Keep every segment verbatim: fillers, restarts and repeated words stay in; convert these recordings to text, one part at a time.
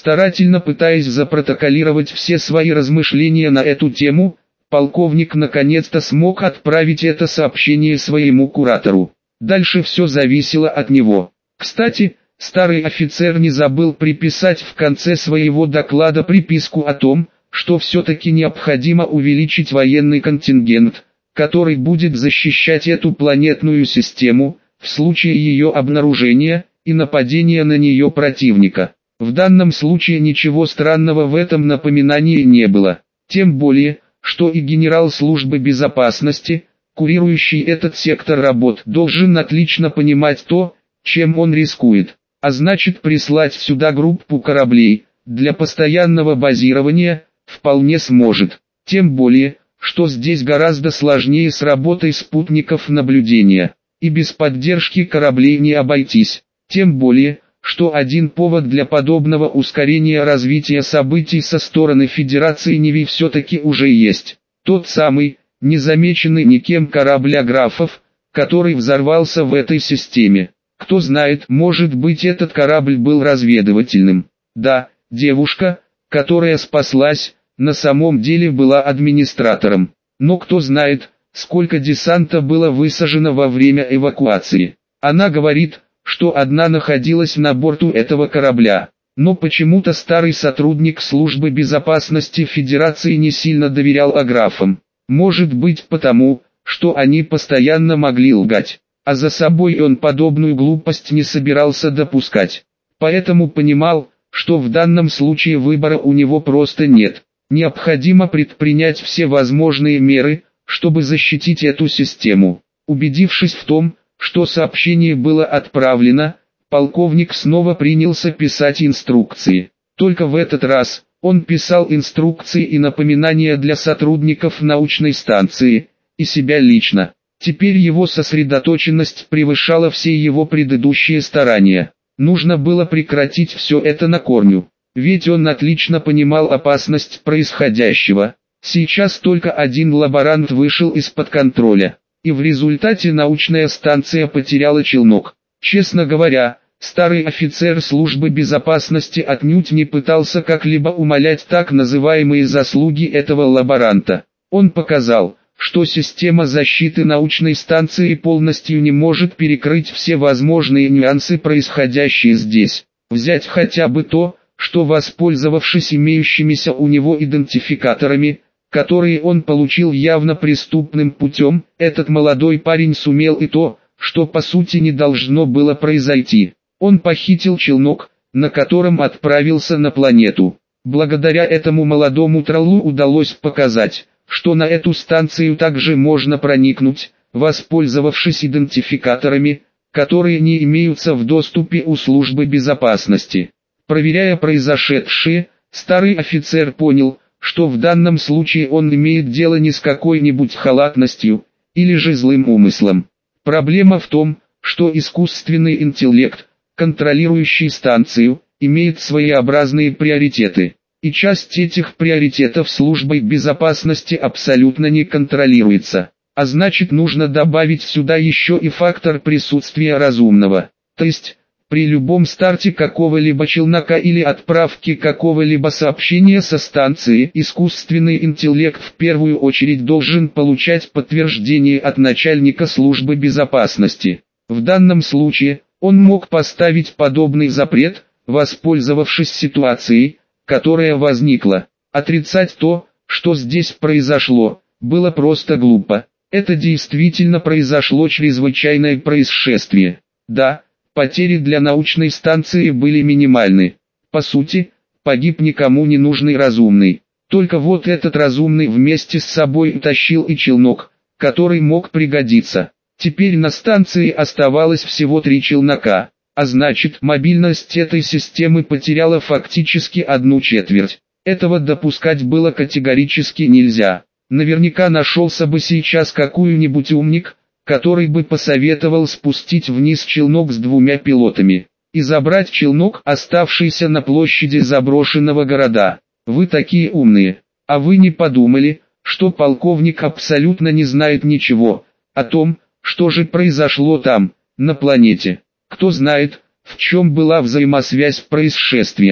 Старательно пытаясь запротоколировать все свои размышления на эту тему, полковник наконец-то смог отправить это сообщение своему куратору. Дальше все зависело от него. Кстати, старый офицер не забыл приписать в конце своего доклада приписку о том, что все-таки необходимо увеличить военный контингент, который будет защищать эту планетную систему, в случае ее обнаружения и нападения на нее противника. В данном случае ничего странного в этом напоминании не было. Тем более, что и генерал службы безопасности, курирующий этот сектор работ, должен отлично понимать то, чем он рискует. А значит, прислать сюда группу кораблей для постоянного базирования вполне сможет. Тем более, что здесь гораздо сложнее с работой спутников наблюдения. И без поддержки кораблей не обойтись. Тем более, что один повод для подобного ускорения развития событий со стороны Федерации Неви все-таки уже есть. Тот самый, незамеченный никем корабль Аграфов, который взорвался в этой системе. Кто знает, может быть, этот корабль был разведывательным. Да, девушка, которая спаслась, на самом деле была администратором. Но кто знает, сколько десанта было высажено во время эвакуации. Она говорит, что одна находилась на борту этого корабля. Но почему-то старый сотрудник службы безопасности Федерации не сильно доверял Аграфам. Может быть потому, что они постоянно могли лгать. А за собой он подобную глупость не собирался допускать. Поэтому понимал, что в данном случае выбора у него просто нет. Необходимо предпринять все возможные меры, чтобы защитить эту систему. Убедившись в том, что сообщение было отправлено, полковник снова принялся писать инструкции. Только в этот раз, он писал инструкции и напоминания для сотрудников научной станции, и себя лично. Теперь его сосредоточенность превышала все его предыдущие старания. Нужно было прекратить все это на корню. Ведь он отлично понимал опасность происходящего. Сейчас только один лаборант вышел из-под контроля. И в результате научная станция потеряла челнок. Честно говоря, старый офицер службы безопасности отнюдь не пытался как-либо умалять так называемые заслуги этого лаборанта. Он показал, что система защиты научной станции полностью не может перекрыть все возможные нюансы, происходящие здесь. Взять хотя бы то, что, воспользовавшись имеющимися у него идентификаторами, которые он получил явно преступным путем, этот молодой парень сумел и то, что по сути не должно было произойти. Он похитил челнок, на котором отправился на планету. Благодаря этому молодому троллу удалось показать, что на эту станцию также можно проникнуть, воспользовавшись идентификаторами, которые не имеются в доступе у службы безопасности. Проверяя произошедшее, старый офицер понял, что в данном случае он имеет дело не с какой-нибудь халатностью, или же злым умыслом. Проблема в том, что искусственный интеллект, контролирующий станцию, имеет своеобразные приоритеты. И часть этих приоритетов службой безопасности абсолютно не контролируется. А значит, нужно добавить сюда еще и фактор присутствия разумного. То есть, при любом старте какого-либо челнока или отправке какого-либо сообщения со станции, искусственный интеллект в первую очередь должен получать подтверждение от начальника службы безопасности. В данном случае, он мог поставить подобный запрет, воспользовавшись ситуацией, которая возникла. Отрицать то, что здесь произошло, было просто глупо. Это действительно произошло чрезвычайное происшествие. Да, потери для научной станции были минимальны. По сути, погиб никому не нужный разумный. Только вот этот разумный вместе с собой утащил и челнок, который мог пригодиться. Теперь на станции оставалось всего три челнока. А значит, мобильность этой системы потеряла фактически одну четверть. Этого допускать было категорически нельзя. Наверняка нашелся бы сейчас какой-нибудь умник, который бы посоветовал спустить вниз челнок с двумя пилотами и забрать челнок, оставшийся на площади заброшенного города. Вы такие умные, а вы не подумали, что полковник абсолютно не знает ничего о том, что же произошло там, на планете? Кто знает, в чем была взаимосвязь происшествия.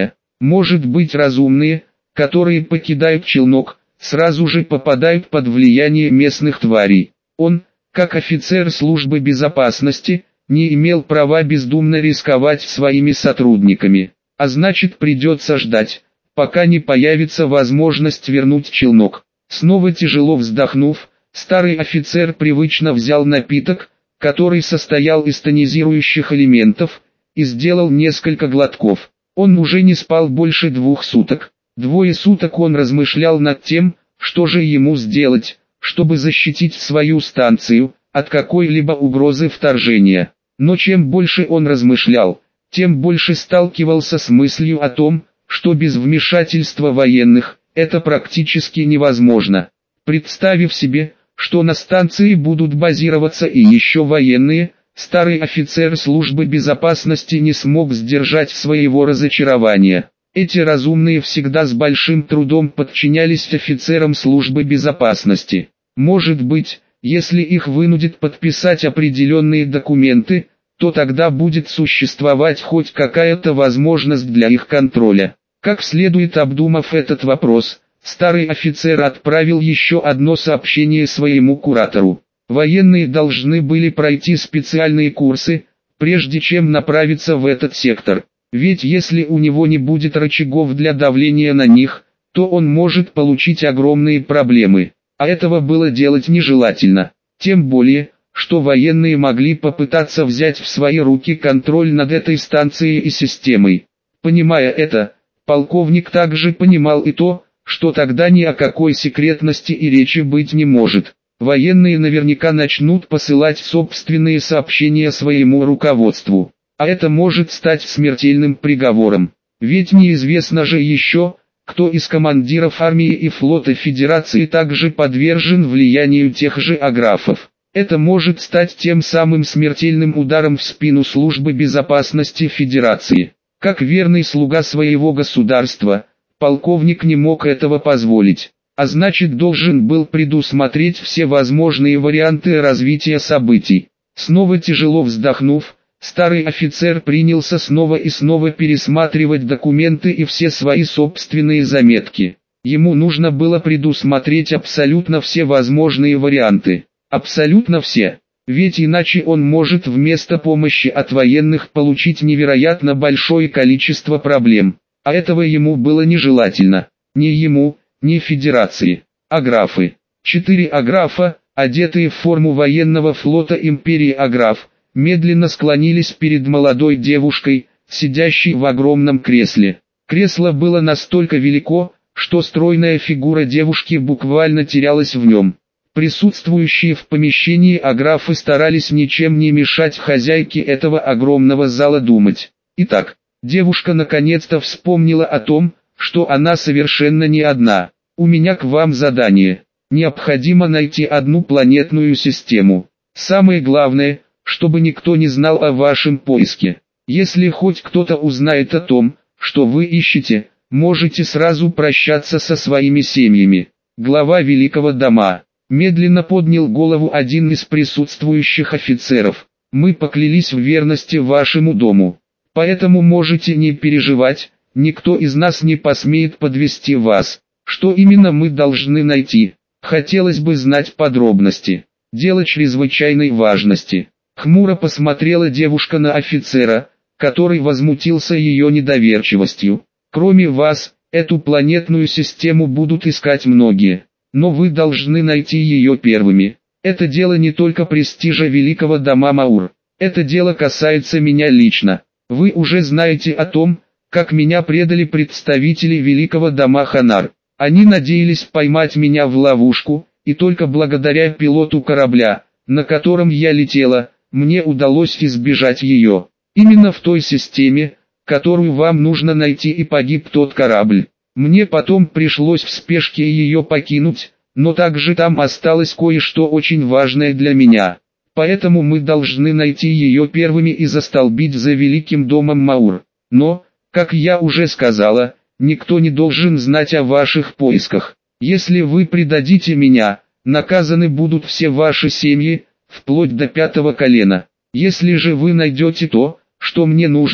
Может быть разумные, которые покидают челнок, сразу же попадают под влияние местных тварей. Он, как офицер службы безопасности, не имел права бездумно рисковать своими сотрудниками, а значит придется ждать, пока не появится возможность вернуть челнок. Снова тяжело вздохнув, старый офицер привычно взял напиток, который состоял из тонизирующих элементов, и сделал несколько глотков. Он уже не спал больше двух суток. Двое суток он размышлял над тем, что же ему сделать, чтобы защитить свою станцию от какой-либо угрозы вторжения. Но чем больше он размышлял, тем больше сталкивался с мыслью о том, что без вмешательства военных это практически невозможно. Представив себе, что на станции будут базироваться и еще военные, старый офицер службы безопасности не смог сдержать своего разочарования. Эти разумные всегда с большим трудом подчинялись офицерам службы безопасности. Может быть, если их вынудит подписать определенные документы, то тогда будет существовать хоть какая-то возможность для их контроля. Как следует обдумав этот вопрос, старый офицер отправил еще одно сообщение своему куратору. Военные должны были пройти специальные курсы, прежде чем направиться в этот сектор. Ведь если у него не будет рычагов для давления на них, то он может получить огромные проблемы. А этого было делать нежелательно. Тем более, что военные могли попытаться взять в свои руки контроль над этой станцией и системой. Понимая это, полковник также понимал и то, что тогда ни о какой секретности и речи быть не может. Военные наверняка начнут посылать собственные сообщения своему руководству. А это может стать смертельным приговором. Ведь неизвестно же еще, кто из командиров армии и флота Федерации также подвержен влиянию тех же аграфов. Это может стать тем самым смертельным ударом в спину службы безопасности Федерации. Как верный слуга своего государства, полковник не мог этого позволить, а значит должен был предусмотреть все возможные варианты развития событий. Снова тяжело вздохнув, старый офицер принялся снова и снова пересматривать документы и все свои собственные заметки. Ему нужно было предусмотреть абсолютно все возможные варианты. Абсолютно все. Ведь иначе он может вместо помощи от военных получить невероятно большое количество проблем. А этого ему было нежелательно. Ни ему, ни Федерации. Аграфы. Четыре аграфа, одетые в форму военного флота империи Аграф, медленно склонились перед молодой девушкой, сидящей в огромном кресле. Кресло было настолько велико, что стройная фигура девушки буквально терялась в нем. Присутствующие в помещении аграфы старались ничем не мешать хозяйке этого огромного зала думать. Итак, девушка наконец-то вспомнила о том, что она совершенно не одна. «У меня к вам задание. Необходимо найти одну планетную систему. Самое главное, чтобы никто не знал о вашем поиске. Если хоть кто-то узнает о том, что вы ищете, можете сразу прощаться со своими семьями». Глава Великого дома медленно поднял голову один из присутствующих офицеров. «Мы поклялись в верности вашему дому. Поэтому можете не переживать, никто из нас не посмеет подвести вас. Что именно мы должны найти? Хотелось бы знать подробности. Дело чрезвычайной важности». Хмуро посмотрела девушка на офицера, который возмутился ее недоверчивостью. «Кроме вас, эту планетную систему будут искать многие. Но вы должны найти ее первыми. Это дело не только престижа Великого дома Маур. Это дело касается меня лично. Вы уже знаете о том, как меня предали представители Великого дома Ханар. Они надеялись поймать меня в ловушку, и только благодаря пилоту корабля, на котором я летела, мне удалось избежать ее. Именно в той системе, которую вам нужно найти, и погиб тот корабль. Мне потом пришлось в спешке ее покинуть, но также там осталось кое-что очень важное для меня. Поэтому мы должны найти ее первыми и застолбить за Великим домом Маур. Но, как я уже сказала, никто не должен знать о ваших поисках. Если вы предадите меня, наказаны будут все ваши семьи, вплоть до пятого колена. Если же вы найдете то, что мне нужно,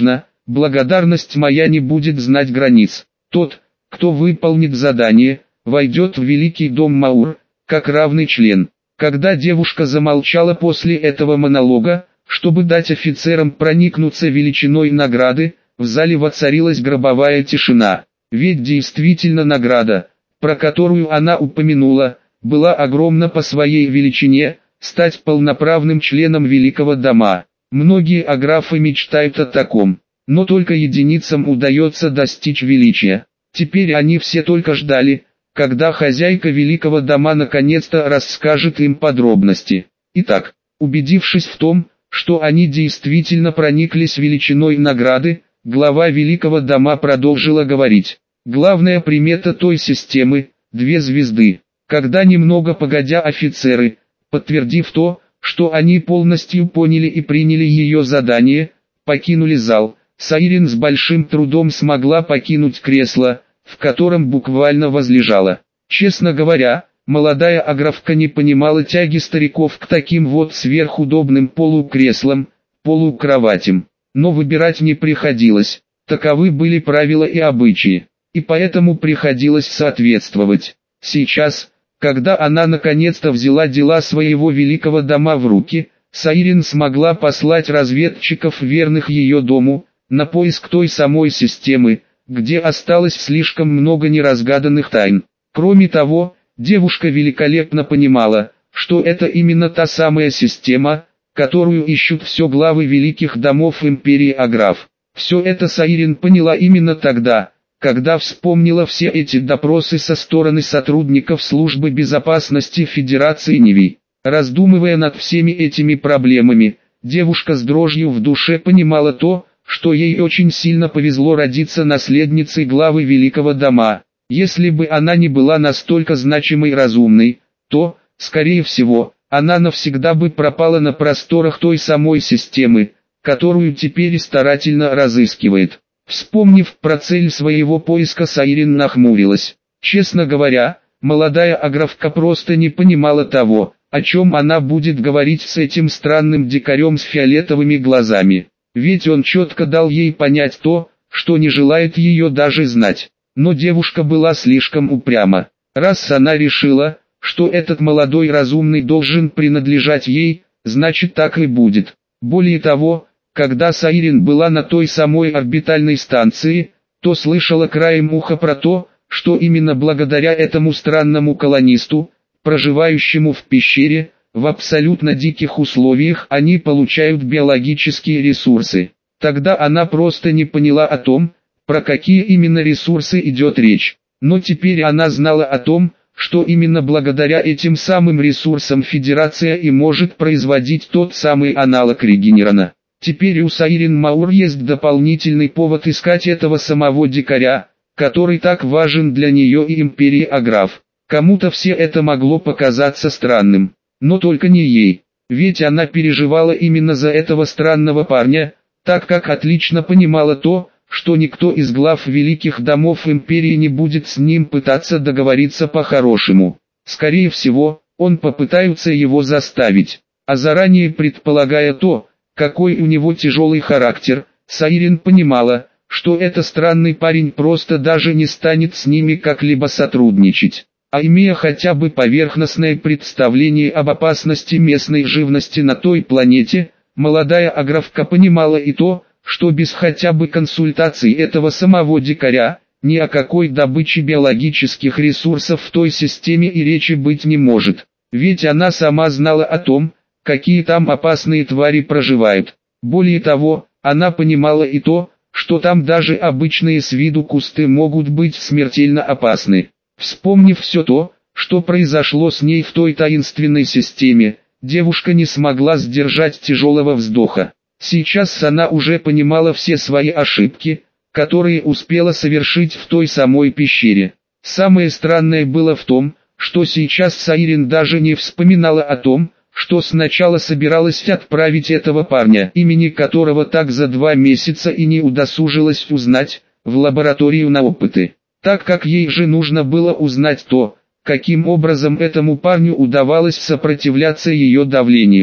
Благодарность моя не будет знать границ. Тот, кто выполнит задание, войдет в великий дом Маур, как равный член. Когда девушка замолчала после этого монолога, чтобы дать офицерам проникнуться величиной награды, в зале воцарилась гробовая тишина. Ведь действительно награда, про которую она упомянула, была огромна по своей величине, стать полноправным членом великого дома. Многие аграфы мечтают о таком, но только единицам удается достичь величия. Теперь они все только ждали, когда хозяйка великого дома наконец-то расскажет им подробности. Итак, убедившись в том, что они действительно прониклись величиной награды, глава великого дома продолжила говорить. Главная примета той системы – две звезды. Когда немного погодя офицеры, подтвердив то, что они полностью поняли и приняли ее задание, покинули зал, Сайрин с большим трудом смогла покинуть кресло, в котором буквально возлежала. Честно говоря, молодая аграфка не понимала тяги стариков к таким вот сверхудобным полукреслам, полукроватям. Но выбирать не приходилось, таковы были правила и обычаи, и поэтому приходилось соответствовать. Сейчас, когда она наконец-то взяла дела своего великого дома в руки, Сайрин смогла послать разведчиков, верных ее дому, на поиск той самой системы, где осталось слишком много неразгаданных тайн. Кроме того, девушка великолепно понимала, что это именно та самая система, которую ищут все главы великих домов империи Аграф. Все это Сайрин поняла именно тогда, когда вспомнила все эти допросы со стороны сотрудников службы безопасности Федерации Неви. Раздумывая над всеми этими проблемами, девушка с дрожью в душе понимала то, что ей очень сильно повезло родиться наследницей главы великого дома. Если бы она не была настолько значимой и разумной, то, скорее всего, она навсегда бы пропала на просторах той самой системы, которую теперь и старательно разыскивает. Вспомнив про цель своего поиска, Сайрин нахмурилась. Честно говоря, молодая аграфка просто не понимала того, о чем она будет говорить с этим странным дикарем с фиолетовыми глазами. Ведь он четко дал ей понять то, что не желает ее даже знать. Но девушка была слишком упряма. Раз она решила, что этот молодой разумный должен принадлежать ей, значит так и будет. Более того, когда Сайрин была на той самой орбитальной станции, то слышала краем уха про то, что именно благодаря этому странному колонисту, проживающему в пещере, в абсолютно диких условиях они получают биологические ресурсы. Тогда она просто не поняла о том, про какие именно ресурсы идет речь. Но теперь она знала о том, что именно благодаря этим самым ресурсам Федерация и может производить тот самый аналог регенерана. Теперь у Сайрин Маур есть дополнительный повод искать этого самого дикаря, который так важен для нее и империи Аграф. Кому-то все это могло показаться странным, но только не ей, ведь она переживала именно за этого странного парня, так как отлично понимала то, что никто из глав великих домов империи не будет с ним пытаться договориться по-хорошему. Скорее всего, он попытается его заставить, а заранее предполагая то, какой у него тяжелый характер, Сайрин понимала, что этот странный парень просто даже не станет с ними как-либо сотрудничать. А имея хотя бы поверхностное представление об опасности местной живности на той планете, молодая аграфка понимала и то, что без хотя бы консультаций этого самого дикаря, ни о какой добыче биологических ресурсов в той системе и речи быть не может. Ведь она сама знала о том, какие там опасные твари проживают. Более того, она понимала и то, что там даже обычные с виду кусты могут быть смертельно опасны. Вспомнив все то, что произошло с ней в той таинственной системе, девушка не смогла сдержать тяжелого вздоха. Сейчас она уже понимала все свои ошибки, которые успела совершить в той самой пещере. Самое странное было в том, что сейчас Сайрин даже не вспоминала о том, что сначала собиралась отправить этого парня, имени которого так за два месяца и не удосужилась узнать, в лабораторию на опыты. Так как ей же нужно было узнать то, каким образом этому парню удавалось сопротивляться ее давлению.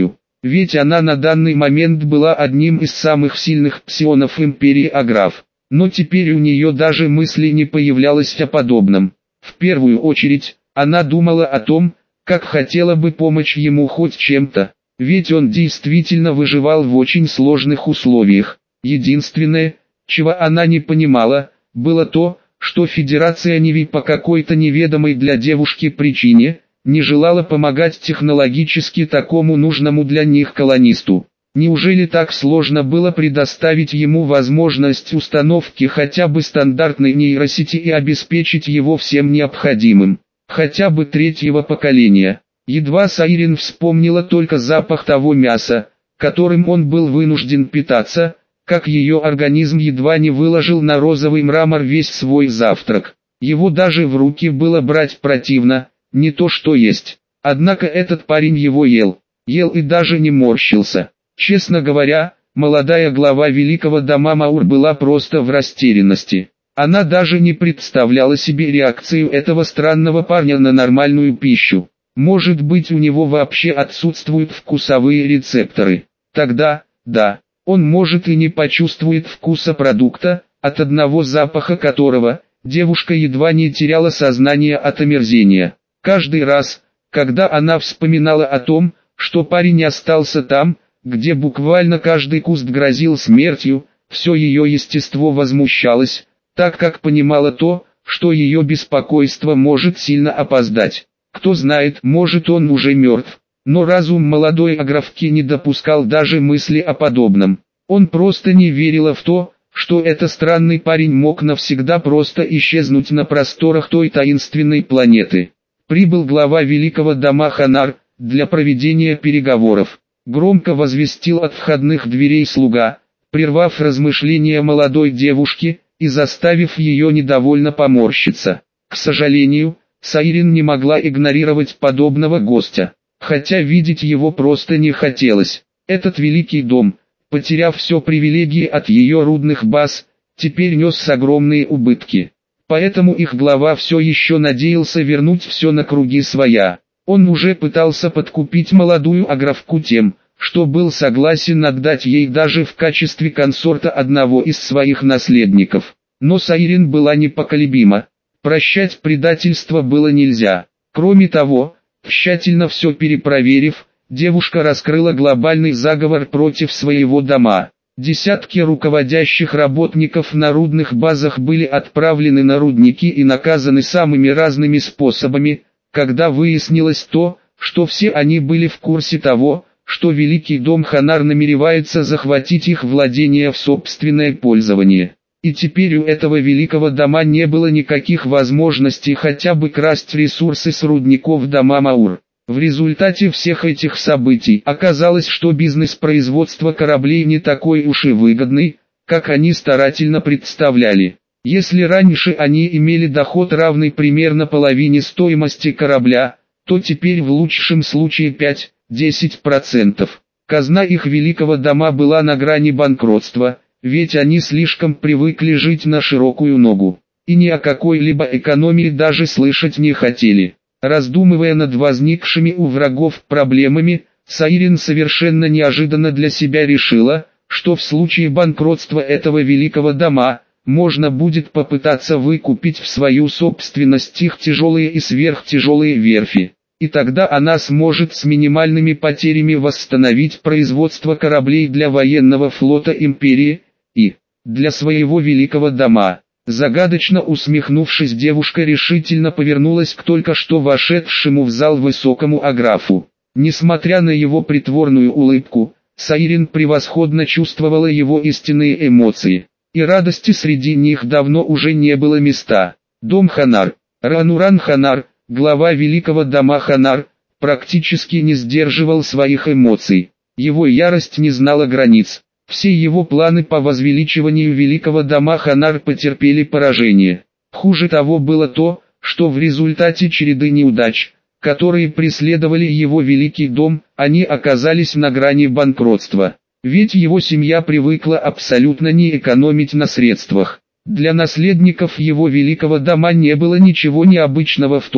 ведь она на данный момент была одним из самых сильных псионов империи Аграф. Но теперь у нее даже мысли не появлялось о подобном. В первую очередь, она думала о том, как хотела бы помочь ему хоть чем-то, ведь он действительно выживал в очень сложных условиях. Единственное, чего она не понимала, было то, что Федерация Неви по какой-то неведомой для девушки причине, не желала помогать технологически такому нужному для них колонисту. Неужели так сложно было предоставить ему возможность установки хотя бы стандартной нейросети и обеспечить его всем необходимым, хотя бы третьего поколения? Едва Сайрин вспомнила только запах того мяса, которым он был вынужден питаться, как ее организм едва не выложил на розовый мрамор весь свой завтрак. Его даже в руки было брать противно, не то что есть. Однако этот парень его ел, ел и даже не морщился. Честно говоря, молодая глава великого дома Маур была просто в растерянности. Она даже не представляла себе реакцию этого странного парня на нормальную пищу. Может быть, у него вообще отсутствуют вкусовые рецепторы. Тогда, да, он может и не почувствует вкуса продукта, от одного запаха которого девушка едва не теряла сознание от омерзения. Каждый раз, когда она вспоминала о том, что парень остался там, где буквально каждый куст грозил смертью, все ее естество возмущалось, так как понимала то, что ее беспокойство может сильно опоздать. Кто знает, может он уже мертв, но разум молодой Аграфки не допускал даже мысли о подобном. Он просто не верила в то, что этот странный парень мог навсегда просто исчезнуть на просторах той таинственной планеты. Прибыл глава великого дома Ханар, для проведения переговоров. Громко возвестил от входных дверей слуга, прервав размышления молодой девушки и заставив ее недовольно поморщиться. К сожалению, Сайрин не могла игнорировать подобного гостя, хотя видеть его просто не хотелось. Этот великий дом, потеряв все привилегии от ее рудных баз, теперь нес огромные убытки. Поэтому их глава все еще надеялся вернуть все на круги своя. Он уже пытался подкупить молодую Аграфку тем, что был согласен отдать ей даже в качестве консорта одного из своих наследников. Но Сайрин была непоколебима. Прощать предательство было нельзя. Кроме того, тщательно все перепроверив, девушка раскрыла глобальный заговор против своего дома. Десятки руководящих работников на рудных базах были отправлены на рудники и наказаны самыми разными способами, когда выяснилось то, что все они были в курсе того, что Великий дом Ханар намеревается захватить их владения в собственное пользование. И теперь у этого великого дома не было никаких возможностей хотя бы красть ресурсы с рудников дома Маур. В результате всех этих событий оказалось, что бизнес производства кораблей не такой уж и выгодный, как они старательно представляли. Если раньше они имели доход равный примерно половине стоимости корабля, то теперь в лучшем случае пять-десять процентов. Казна их великого дома была на грани банкротства, ведь они слишком привыкли жить на широкую ногу, и ни о какой-либо экономии даже слышать не хотели. Раздумывая над возникшими у врагов проблемами, Сайрин совершенно неожиданно для себя решила, что в случае банкротства этого великого дома, можно будет попытаться выкупить в свою собственность их тяжелые и сверхтяжелые верфи. И тогда она сможет с минимальными потерями восстановить производство кораблей для военного флота империи, и для своего великого дома. Загадочно усмехнувшись, девушка решительно повернулась к только что вошедшему в зал высокому Аграфу. Несмотря на его притворную улыбку, Сайрин превосходно чувствовала его истинные эмоции. И радости среди них давно уже не было места. Дом Ханар, Рануран Ханар, глава великого дома Ханар, практически не сдерживал своих эмоций. Его ярость не знала границ. Все его планы по возвеличиванию великого дома Ханар потерпели поражение. Хуже того было то, что в результате череды неудач, которые преследовали его великий дом, они оказались на грани банкротства. Ведь его семья привыкла абсолютно не экономить на средствах. Для наследников его великого дома не было ничего необычного в том,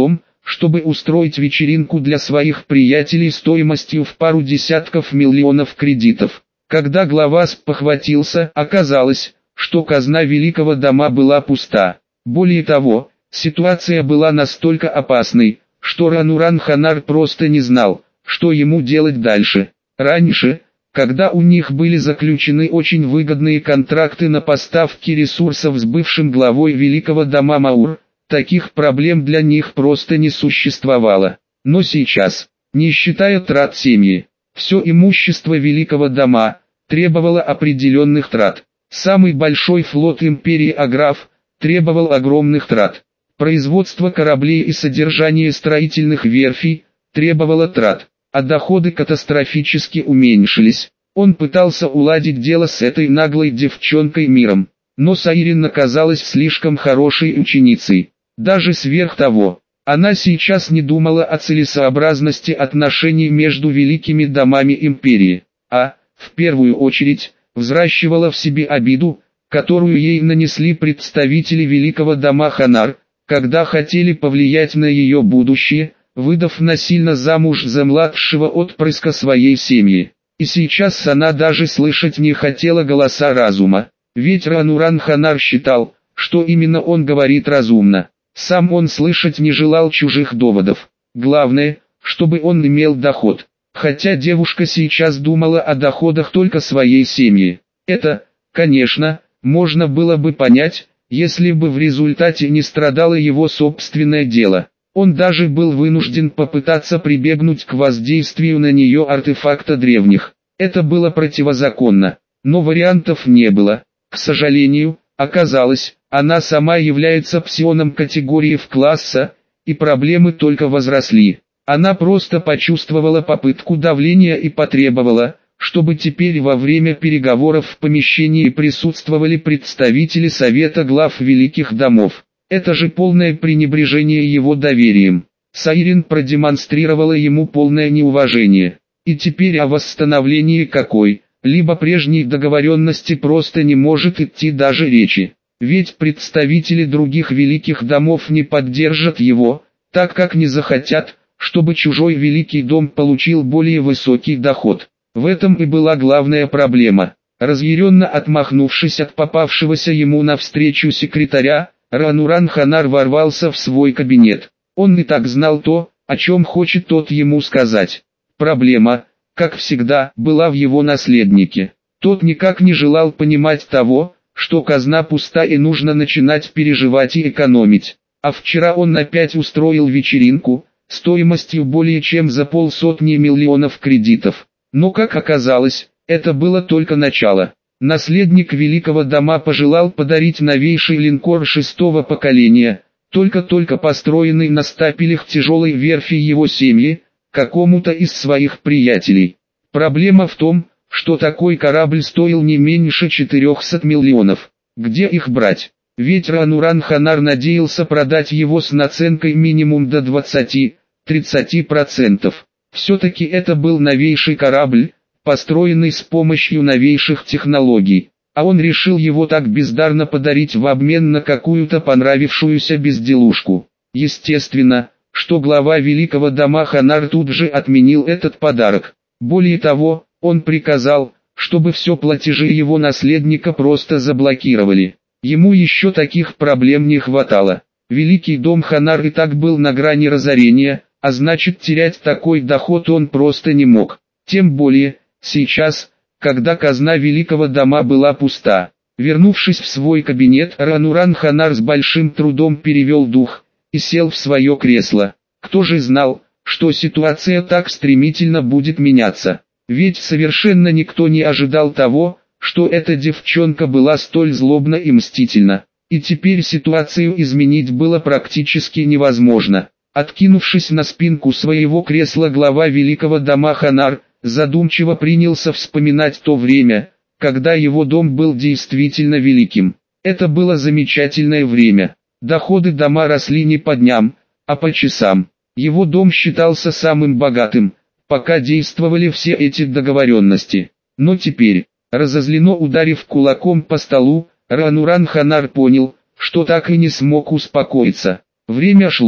чтобы устроить вечеринку для своих приятелей стоимостью в пару десятков миллионов кредитов. Когда глава спохватился, оказалось, что казна великого дома была пуста. Более того, ситуация была настолько опасной, что Рануран Ханар просто не знал, что ему делать дальше. Раньше, когда у них были заключены очень выгодные контракты на поставки ресурсов с бывшим главой великого дома Маур, таких проблем для них просто не существовало. Но сейчас, не считая трат семьи, все имущество великого дома требовало определенных трат. Самый большой флот империи Аграф требовал огромных трат. Производство кораблей и содержание строительных верфей требовало трат, а доходы катастрофически уменьшились. Он пытался уладить дело с этой наглой девчонкой Миром, но Сайрин оказалась слишком хорошей ученицей. Даже сверх того, она сейчас не думала о целесообразности отношений между великими домами империи, а, в первую очередь, взращивала в себе обиду, которую ей нанесли представители великого дома Ханар, когда хотели повлиять на ее будущее, выдав насильно замуж за младшего отпрыска своей семьи. И сейчас она даже слышать не хотела голоса разума, ведь Рануран Ханар считал, что именно он говорит разумно. Сам он слышать не желал чужих доводов. Главное, чтобы он имел доход. Хотя девушка сейчас думала о доходах только своей семьи. Это, конечно, можно было бы понять, если бы в результате не страдало его собственное дело. Он даже был вынужден попытаться прибегнуть к воздействию на нее артефакта древних. Это было противозаконно, но вариантов не было. К сожалению, оказалось, она сама является псионом категории В-класса, и проблемы только возросли. Она просто почувствовала попытку давления и потребовала, чтобы теперь во время переговоров в помещении присутствовали представители Совета глав Великих Домов. Это же полное пренебрежение его доверием. Сайрин продемонстрировала ему полное неуважение. И теперь о восстановлении какой-либо прежней договоренности просто не может идти даже речи. Ведь представители других Великих Домов не поддержат его, так как не захотят, чтобы чужой Великий Дом получил более высокий доход. В этом и была главная проблема. Разъяренно отмахнувшись от попавшегося ему навстречу секретаря, Рануран Ханар ворвался в свой кабинет. Он и так знал то, о чем хочет тот ему сказать. Проблема, как всегда, была в его наследнике. Тот никак не желал понимать того, что казна пуста и нужно начинать переживать и экономить. А вчера он опять устроил вечеринку, стоимостью более чем за полсотни миллионов кредитов. Но как оказалось, это было только начало. Наследник Великого Дома пожелал подарить новейший линкор шестого поколения, только-только построенный на стапелях тяжелой верфи его семьи, какому-то из своих приятелей. Проблема в том, что такой корабль стоил не меньше четырехсот миллионов. Где их брать? Ведь Рануран Ханар надеялся продать его с наценкой минимум до двадцати-тридцати процентов. Все-таки это был новейший корабль, построенный с помощью новейших технологий, а он решил его так бездарно подарить в обмен на какую-то понравившуюся безделушку. Естественно, что глава Великого Дома Ханар тут же отменил этот подарок. Более того, он приказал, чтобы все платежи его наследника просто заблокировали. Ему еще таких проблем не хватало. Великий Дом Ханар и так был на грани разорения, а значит терять такой доход он просто не мог. Тем более, сейчас, когда казна Великого Дома была пуста. Вернувшись в свой кабинет, Рануран Ханар с большим трудом перевел дух и сел в свое кресло. Кто же знал, что ситуация так стремительно будет меняться? Ведь совершенно никто не ожидал того, что эта девчонка была столь злобна и мстительна. И теперь ситуацию изменить было практически невозможно. Откинувшись на спинку своего кресла, глава Великого Дома Ханар задумчиво принялся вспоминать то время, когда его дом был действительно великим. Это было замечательное время. Доходы дома росли не по дням, а по часам. Его дом считался самым богатым, пока действовали все эти договоренности. Но теперь, разозленно ударив кулаком по столу, Рануран Ханар понял, что так и не смог успокоиться. Время шло.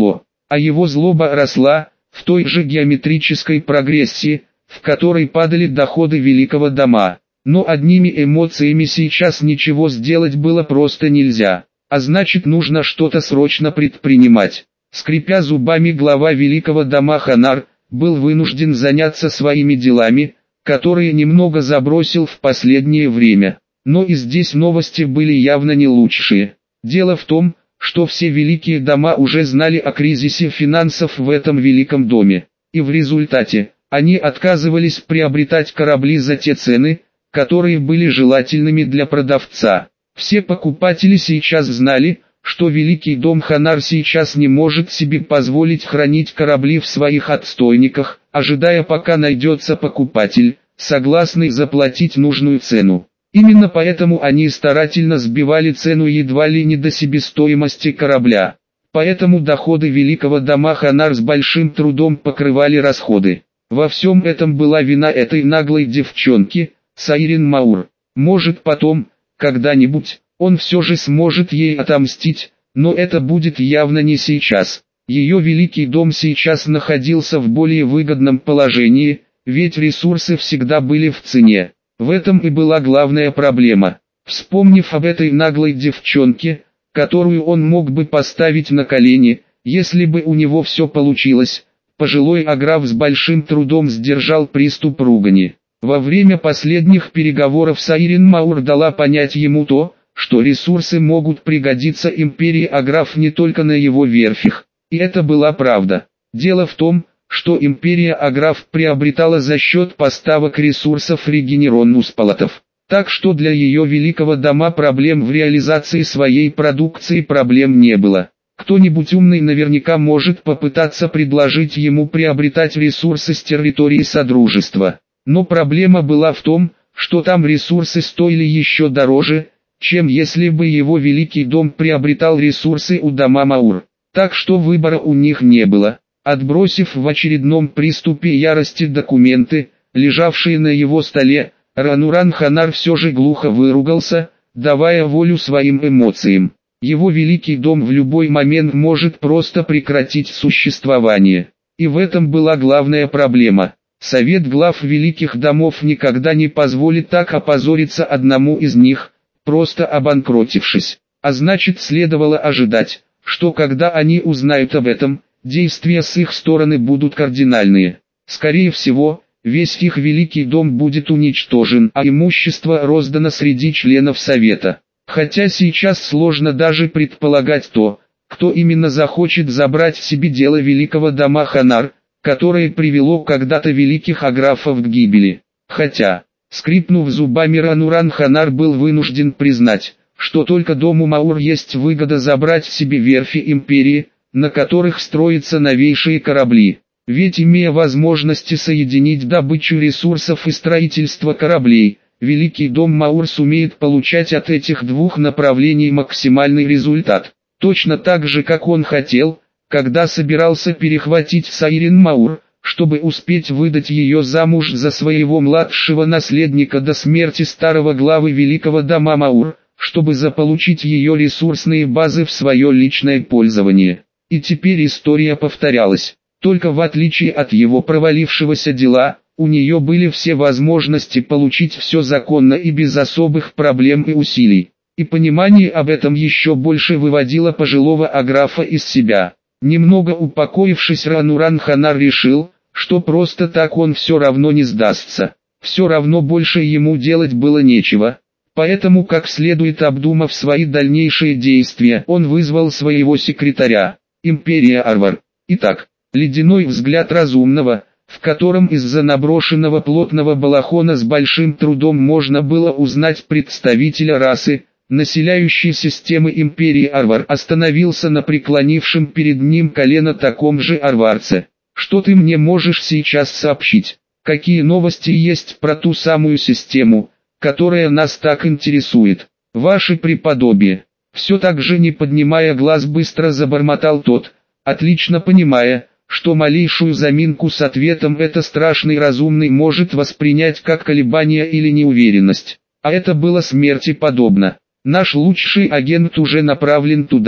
а его злоба росла, в той же геометрической прогрессии, в которой падали доходы великого дома. Но одними эмоциями сейчас ничего сделать было просто нельзя, а значит нужно что-то срочно предпринимать. Скрипя зубами, глава великого дома Ханар был вынужден заняться своими делами, которые немного забросил в последнее время. Но и здесь новости были явно не лучшие. Дело в том, что все великие дома уже знали о кризисе финансов в этом великом доме, и в результате они отказывались приобретать корабли за те цены, которые были желательными для продавца. Все покупатели сейчас знали, что великий дом Ханар сейчас не может себе позволить хранить корабли в своих отстойниках, ожидая пока найдется покупатель, согласный заплатить нужную цену. Именно поэтому они старательно сбивали цену едва ли не до себестоимости корабля. Поэтому доходы великого дома Ханар с большим трудом покрывали расходы. Во всем этом была вина этой наглой девчонки, Сайрин Маур. Может потом, когда-нибудь, он все же сможет ей отомстить, но это будет явно не сейчас. Ее великий дом сейчас находился в более выгодном положении, ведь ресурсы всегда были в цене. В этом и была главная проблема. Вспомнив об этой наглой девчонке, которую он мог бы поставить на колени, если бы у него все получилось, пожилой Аграф с большим трудом сдержал приступ ругани. Во время последних переговоров Сайрин Маур дала понять ему то, что ресурсы могут пригодиться империи Аграф не только на его верфях. И это была правда. Дело в том, что империя Аграф приобретала за счет поставок ресурсов регенеронус-палатов. Так что для ее великого дома проблем в реализации своей продукции проблем не было. Кто-нибудь умный наверняка может попытаться предложить ему приобретать ресурсы с территории Содружества. Но проблема была в том, что там ресурсы стоили еще дороже, чем если бы его великий дом приобретал ресурсы у дома Маур. Так что выбора у них не было. Отбросив в очередном приступе ярости документы, лежавшие на его столе, Рануран Ханар все же глухо выругался, давая волю своим эмоциям. Его великий дом в любой момент может просто прекратить существование. И в этом была главная проблема. Совет глав великих домов никогда не позволит так опозориться одному из них, просто обанкротившись. А значит, следовало ожидать, что когда они узнают об этом, действия с их стороны будут кардинальные. Скорее всего, весь их великий дом будет уничтожен, а имущество роздано среди членов Совета. Хотя сейчас сложно даже предполагать то, кто именно захочет забрать себе дело великого дома Ханар, которое привело когда-то великих Аграфов к гибели. Хотя, скрипнув зубами, Рануран Ханар был вынужден признать, что только дому Маур есть выгода забрать себе верфи империи, на которых строятся новейшие корабли. Ведь имея возможности соединить добычу ресурсов и строительство кораблей, великий дом Маур сумеет получать от этих двух направлений максимальный результат. Точно так же, как он хотел, когда собирался перехватить Сайрин Маур, чтобы успеть выдать ее замуж за своего младшего наследника до смерти старого главы великого дома Маур, чтобы заполучить ее ресурсные базы в свое личное пользование. И теперь история повторялась. Только в отличие от его провалившегося дела, у нее были все возможности получить все законно и без особых проблем и усилий. И понимание об этом еще больше выводило пожилого Аграфа из себя. Немного упокоившись, Рануран Ханар решил, что просто так он все равно не сдастся. Все равно больше ему делать было нечего. Поэтому, как следует обдумав свои дальнейшие действия, он вызвал своего секретаря. Империя Арвар. Итак, ледяной взгляд разумного, в котором из-за наброшенного плотного балахона с большим трудом можно было узнать представителя расы, населяющей системы империи Арвар, остановился на преклонившем перед ним колено таком же арварце. Что ты мне можешь сейчас сообщить? Какие новости есть про ту самую систему, которая нас так интересует? Ваше преподобие. Все так же не поднимая глаз быстро забормотал тот, отлично понимая, что малейшую заминку с ответом это страшный разумный может воспринять как колебание или неуверенность. А это было смерти подобно. Наш лучший агент уже направлен туда.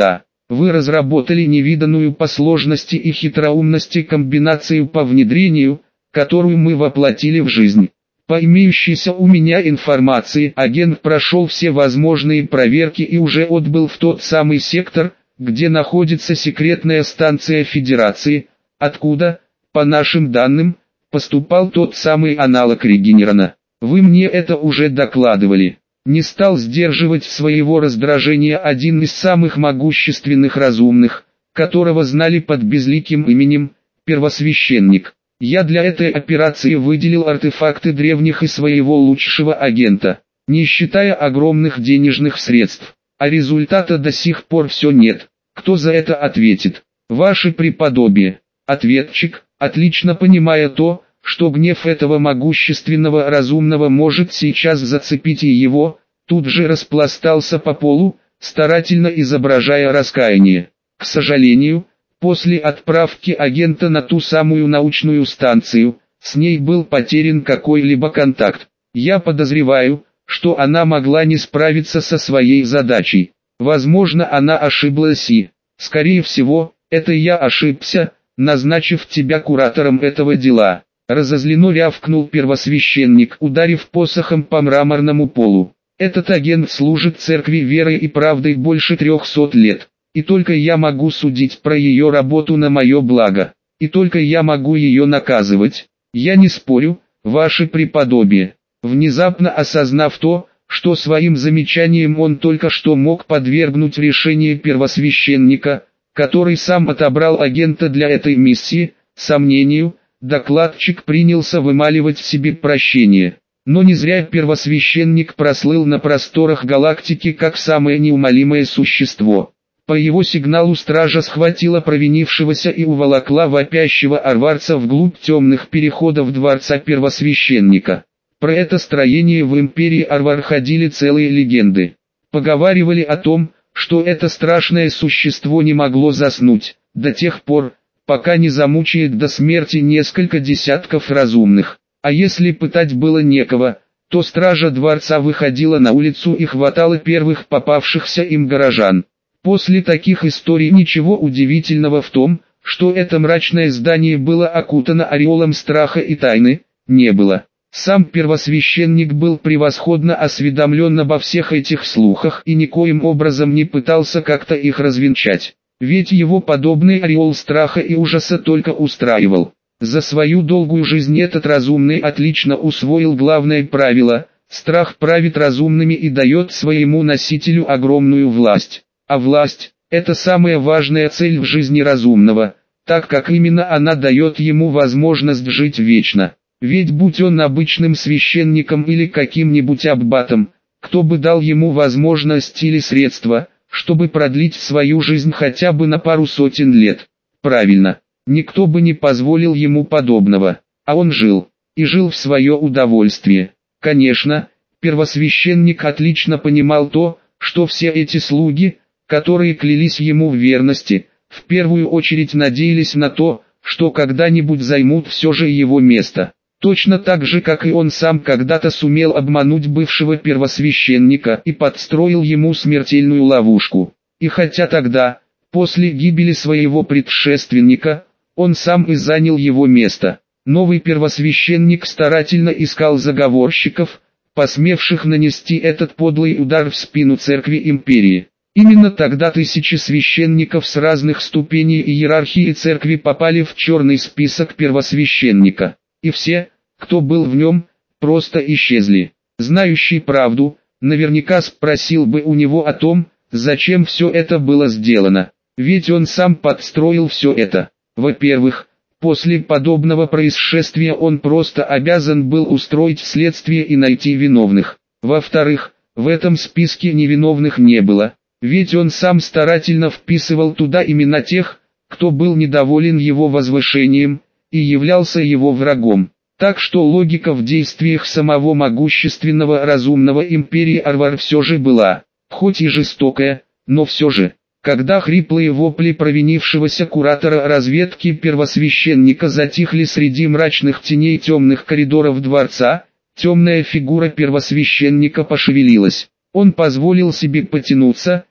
Вы разработали невиданную по сложности и хитроумности комбинацию по внедрению, которую мы воплотили в жизнь. По имеющейся у меня информации, агент прошел все возможные проверки и уже отбыл в тот самый сектор, где находится секретная станция Федерации, откуда, по нашим данным, поступал тот самый аналог Регенерона. Вы мне это уже докладывали. Не стал сдерживать своего раздражения один из самых могущественных разумных, которого знали под безликим именем Первосвященник. Я для этой операции выделил артефакты древних и своего лучшего агента, не считая огромных денежных средств. А результата до сих пор все нет. Кто за это ответит? Ваше преподобие. Ответчик, отлично понимая то, что гнев этого могущественного разумного может сейчас зацепить и его, тут же распластался по полу, старательно изображая раскаяние. К сожалению, после отправки агента на ту самую научную станцию, с ней был потерян какой-либо контакт. Я подозреваю, что она могла не справиться со своей задачей. Возможно, она ошиблась и, скорее всего, это я ошибся, назначив тебя куратором этого дела. Разозленно рявкнул первосвященник, ударив посохом по мраморному полу. Этот агент служит церкви верой и правдой больше трехсот лет. И только я могу судить про ее работу на мое благо. И только я могу ее наказывать. Я не спорю, ваше преподобие. Внезапно осознав то, что своим замечанием он только что мог подвергнуть решение первосвященника, который сам отобрал агента для этой миссии, сомнению, докладчик принялся вымаливать себе прощение. Но не зря первосвященник прослыл на просторах галактики как самое неумолимое существо. По его сигналу стража схватила провинившегося и уволокла вопящего арварца вглубь темных переходов дворца первосвященника. Про это строение в империи Арвар ходили целые легенды. Поговаривали о том, что это страшное существо не могло заснуть, до тех пор, пока не замучает до смерти несколько десятков разумных. А если пытать было некого, то стража дворца выходила на улицу и хватала первых попавшихся им горожан. После таких историй ничего удивительного в том, что это мрачное здание было окутано ореолом страха и тайны, не было. Сам первосвященник был превосходно осведомлен обо всех этих слухах и никоим образом не пытался как-то их развенчать. Ведь его подобный ореол страха и ужаса только устраивал. За свою долгую жизнь этот разумный отлично усвоил главное правило: страх правит разумными и дает своему носителю огромную власть. А власть – это самая важная цель в жизни разумного, так как именно она дает ему возможность жить вечно. Ведь будь он обычным священником или каким-нибудь аббатом, кто бы дал ему возможность или средства, чтобы продлить свою жизнь хотя бы на пару сотен лет? Правильно, никто бы не позволил ему подобного. А он жил, и жил в свое удовольствие. Конечно, первосвященник отлично понимал то, что все эти слуги, которые клялись ему в верности, в первую очередь надеялись на то, что когда-нибудь займут все же его место. Точно так же, как и он сам когда-то сумел обмануть бывшего первосвященника и подстроил ему смертельную ловушку. И хотя тогда, после гибели своего предшественника, он сам и занял его место, новый первосвященник старательно искал заговорщиков, посмевших нанести этот подлый удар в спину церкви империи. Именно тогда тысячи священников с разных ступеней и иерархии церкви попали в черный список первосвященника. И все, кто был в нем, просто исчезли. Знающий правду, наверняка спросил бы у него о том, зачем все это было сделано. Ведь он сам подстроил все это. Во-первых, после подобного происшествия он просто обязан был устроить следствие и найти виновных. Во-вторых, в этом списке невиновных не было. Ведь он сам старательно вписывал туда имена тех, кто был недоволен его возвышением и являлся его врагом. Так что логика в действиях самого могущественного разумного империи Арвар все же была, хоть и жестокая, но все же. Когда хриплые вопли провинившегося куратора разведки первосвященника затихли среди мрачных теней темных коридоров дворца, темная фигура первосвященника пошевелилась. Он позволил себе потянуться,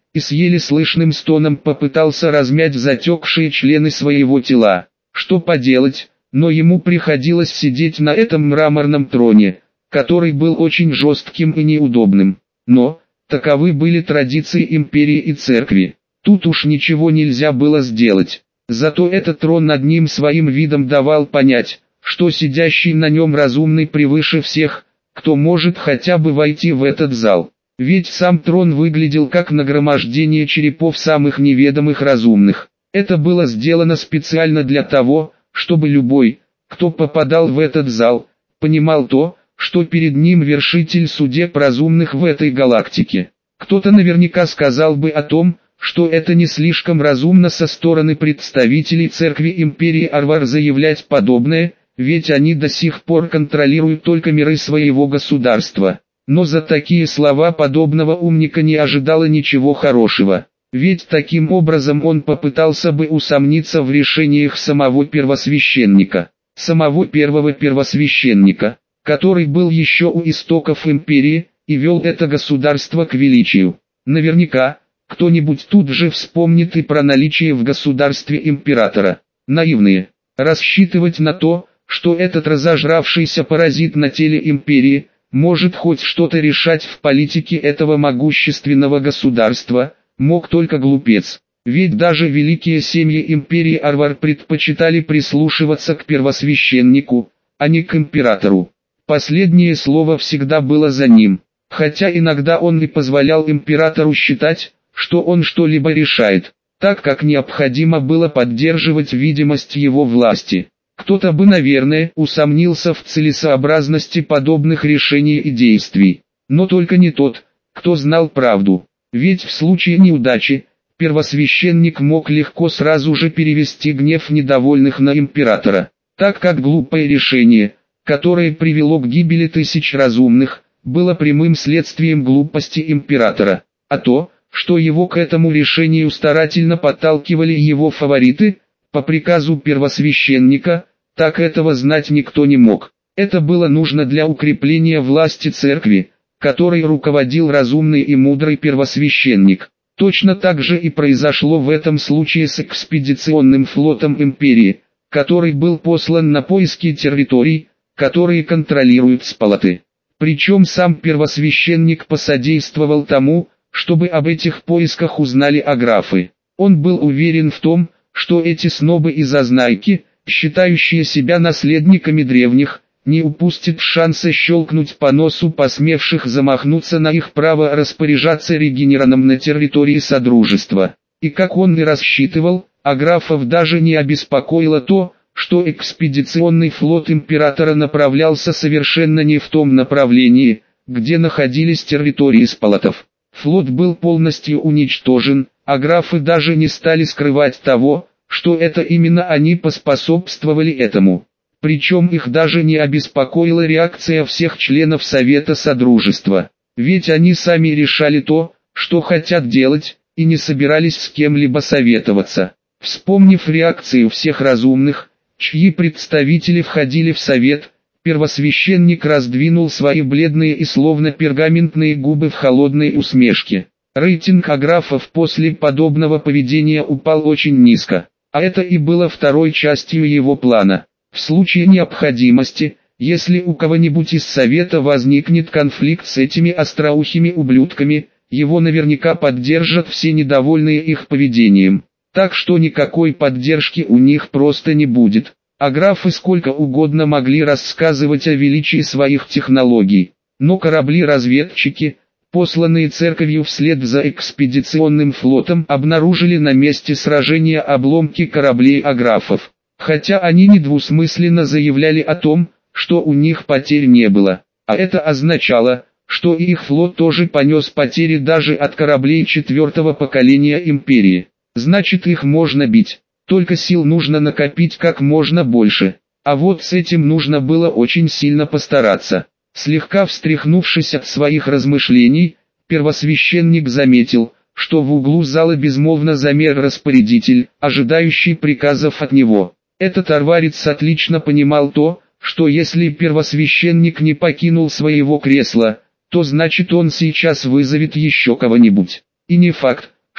и с еле слышным стоном попытался размять затекшие члены своего тела. Что поделать, но ему приходилось сидеть на этом мраморном троне, который был очень жестким и неудобным. Но, таковы были традиции империи и церкви. Тут уж ничего нельзя было сделать. Зато этот трон над ним своим видом давал понять, что сидящий на нем разумный превыше всех, кто может хотя бы войти в этот зал. Ведь сам трон выглядел как нагромождение черепов самых неведомых разумных. Это было сделано специально для того, чтобы любой, кто попадал в этот зал, понимал то, что перед ним вершитель судеб разумных в этой галактике. Кто-то наверняка сказал бы о том, что это не слишком разумно со стороны представителей церкви империи Арвар заявлять подобное, ведь они до сих пор контролируют только миры своего государства. Но за такие слова подобного умника не ожидало ничего хорошего. Ведь таким образом он попытался бы усомниться в решениях самого первосвященника, самого первого первосвященника, который был еще у истоков империи, и вел это государство к величию. Наверняка, кто-нибудь тут же вспомнит и про наличие в государстве императора. Наивные. Рассчитывать на то, что этот разожравшийся паразит на теле империи, может хоть что-то решать в политике этого могущественного государства, мог только глупец. Ведь даже великие семьи империи Арвар предпочитали прислушиваться к первосвященнику, а не к императору. Последнее слово всегда было за ним, хотя иногда он и позволял императору считать, что он что-либо решает, так как необходимо было поддерживать видимость его власти. Кто-то бы, наверное, усомнился в целесообразности подобных решений и действий, но только не тот, кто знал правду. Ведь в случае неудачи, первосвященник мог легко сразу же перевести гнев недовольных на императора, так как глупое решение, которое привело к гибели тысяч разумных, было прямым следствием глупости императора, а то, что его к этому решению старательно подталкивали его фавориты, по приказу первосвященника, так этого знать никто не мог. Это было нужно для укрепления власти церкви, которой руководил разумный и мудрый первосвященник. Точно так же и произошло в этом случае с экспедиционным флотом империи, который был послан на поиски территорий, которые контролируют спалаты. Причем сам первосвященник посодействовал тому, чтобы об этих поисках узнали аграфы. Он был уверен в том, что эти снобы и зазнайки, считающие себя наследниками древних, не упустят шанса щелкнуть по носу посмевших замахнуться на их право распоряжаться регенераном на территории Содружества. И как он и рассчитывал, аграфов даже не обеспокоило то, что экспедиционный флот императора направлялся совершенно не в том направлении, где находились территории спалатов. Флот был полностью уничтожен, а графы даже не стали скрывать того, что это именно они поспособствовали этому. Причем их даже не обеспокоила реакция всех членов Совета Содружества. Ведь они сами решали то, что хотят делать, и не собирались с кем-либо советоваться. Вспомнив реакцию всех разумных, чьи представители входили в Совет, первосвященник раздвинул свои бледные и словно пергаментные губы в холодной усмешке. Рейтинг аграфов после подобного поведения упал очень низко, а это и было второй частью его плана. В случае необходимости, если у кого-нибудь из Совета возникнет конфликт с этими остроухими ублюдками, его наверняка поддержат все недовольные их поведением. Так что никакой поддержки у них просто не будет. А графы сколько угодно могли рассказывать о величии своих технологий. Но корабли-разведчики, посланные церковью вслед за экспедиционным флотом, обнаружили на месте сражения обломки кораблей аграфов. Хотя они недвусмысленно заявляли о том, что у них потерь не было. А это означало, что и их флот тоже понес потери даже от кораблей четвертого поколения империи. Значит, их можно бить, только сил нужно накопить как можно больше. А вот с этим нужно было очень сильно постараться. Слегка встряхнувшись от своих размышлений, первосвященник заметил, что в углу зала безмолвно замер распорядитель, ожидающий приказов от него. Этот арварец отлично понимал то, что если первосвященник не покинул своего кресла, то значит он сейчас вызовет еще кого-нибудь. И не факт,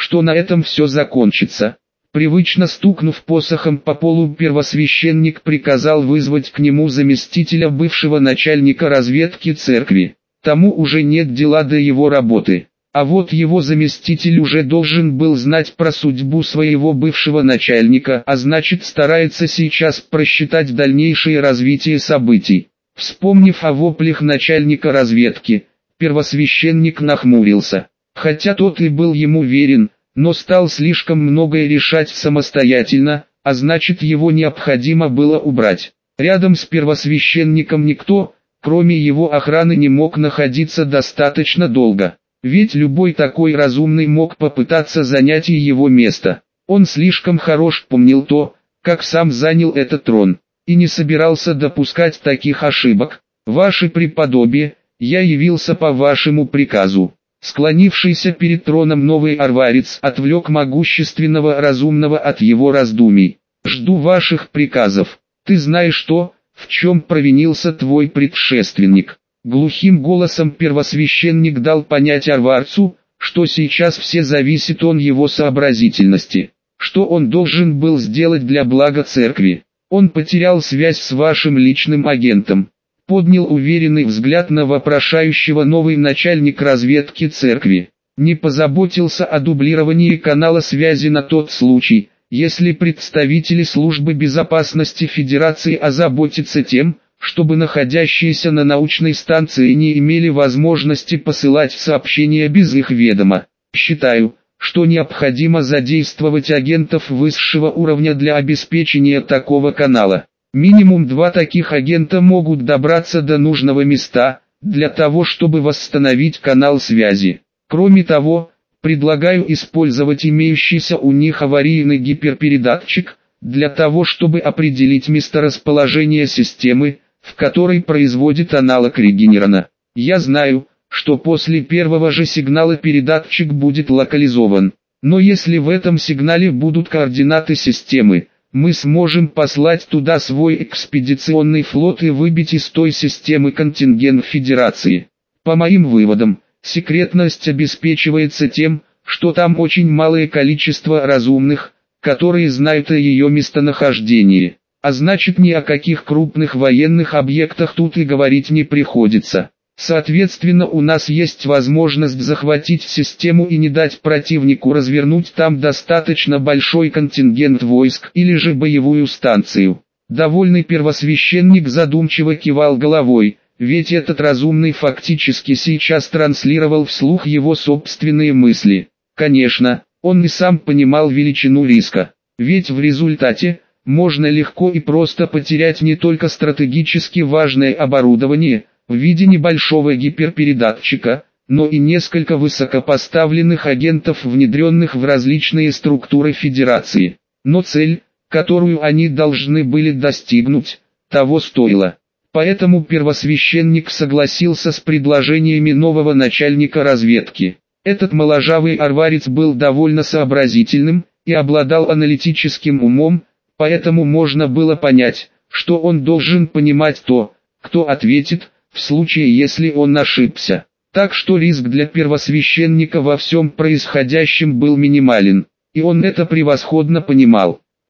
что на этом все закончится. Привычно стукнув посохом по полу, первосвященник приказал вызвать к нему заместителя бывшего начальника разведки церкви. Тому уже нет дела до его работы. А вот его заместитель уже должен был знать про судьбу своего бывшего начальника, а значит старается сейчас просчитать дальнейшее развитие событий. Вспомнив о воплях начальника разведки, первосвященник нахмурился. Хотя тот и был ему верен, но стал слишком многое решать самостоятельно, а значит его необходимо было убрать. Рядом с первосвященником никто, кроме его охраны, не мог находиться достаточно долго. Ведь любой такой разумный мог попытаться занять и его место. Он слишком хорош помнил то, как сам занял этот трон, и не собирался допускать таких ошибок. «Ваше преподобие, я явился по вашему приказу». Склонившийся перед троном новый арварец отвлек могущественного разумного от его раздумий. «Жду ваших приказов. Ты знаешь то, в чем провинился твой предшественник». Глухим голосом первосвященник дал понять арварцу, что сейчас все зависит от его сообразительности. Что он должен был сделать для блага церкви? Он потерял связь с вашим личным агентом. Поднял уверенный взгляд на вопрошающего новый начальник разведки церкви. Не позаботился о дублировании канала связи на тот случай, если представители службы безопасности Федерации озаботятся тем, чтобы находящиеся на научной станции не имели возможности посылать сообщения без их ведома. Считаю, что необходимо задействовать агентов высшего уровня для обеспечения такого канала. Минимум два таких агента могут добраться до нужного места, для того чтобы восстановить канал связи. Кроме того, предлагаю использовать имеющийся у них аварийный гиперпередатчик, для того чтобы определить месторасположение системы, в которой производит аналог регенерона. Я знаю, что после первого же сигнала передатчик будет локализован. Но если в этом сигнале будут координаты системы, мы сможем послать туда свой экспедиционный флот и выбить из той системы контингент Федерации. По моим выводам, секретность обеспечивается тем, что там очень малое количество разумных, которые знают о ее местонахождении. А значит, ни о каких крупных военных объектах тут и говорить не приходится. Соответственно, у нас есть возможность захватить систему и не дать противнику развернуть там достаточно большой контингент войск или же боевую станцию. Довольный первосвященник задумчиво кивал головой, ведь этот разумный фактически сейчас транслировал вслух его собственные мысли. Конечно, он и сам понимал величину риска, ведь в результате можно легко и просто потерять не только стратегически важное оборудование в виде небольшого гиперпередатчика, но и несколько высокопоставленных агентов, внедренных в различные структуры Федерации. Но цель, которую они должны были достигнуть, того стоила. Поэтому первосвященник согласился с предложениями нового начальника разведки. Этот моложавый арварец был довольно сообразительным и обладал аналитическим умом, поэтому можно было понять, что он должен понимать то, кто ответит, в случае если он ошибся. Так что риск для первосвященника во всем происходящем был минимален, и он это превосходно понимал.